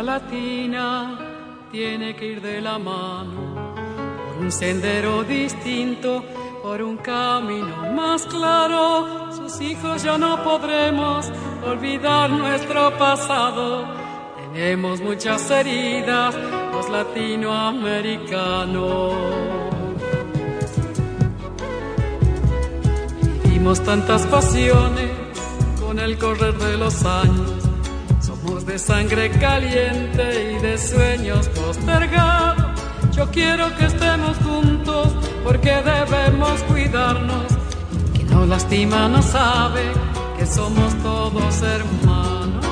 latina tiene que ir de la mano por un sendero distinto, por un camino más claro. Sus hijos ya no podremos olvidar nuestro pasado. Tenemos muchas heridas, los latinoamericanos. Vivimos tantas pasiones con el correr de los años. Somos de sangre caliente y de sueños postergados. Yo quiero que estemos juntos porque debemos cuidarnos. Quien nos lastima no sabe que somos todos hermanos.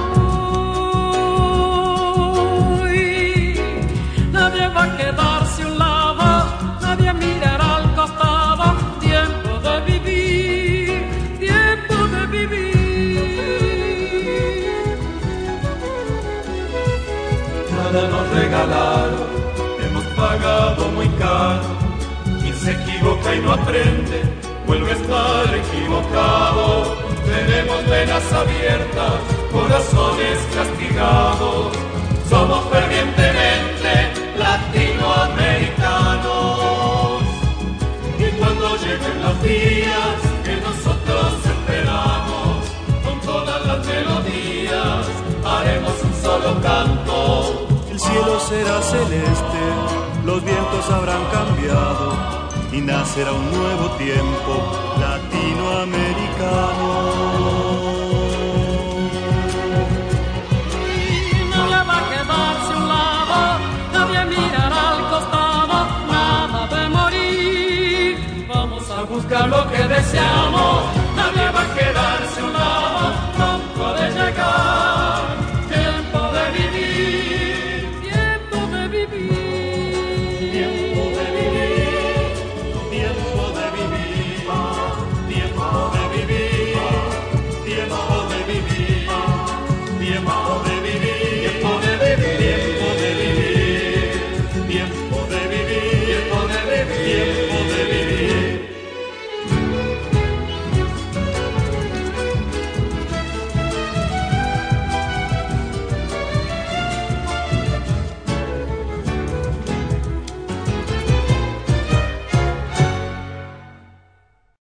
Y nadie va a quedarse a un lado, nadie mirará al costado. Tiempo de vivir, tiempo de vivir. Nada nos regalaron, hemos pagado muy caro. Quien se equivoca y no aprende, vuelve a estar equivocado. Tenemos venas abiertas, corazones castigados. Somos fervientemente latinoamericanos. Y cuando lleguen los días que nosotros esperamos, con todas las melodías haremos un solo canto. El cielo será celeste, los vientos habrán cambiado y nacerá un nuevo tiempo latinoamericano. Nadie va a quedarse a un lado, nadie mirará al costado, nada de morir. Vamos a buscar lo que deseamos.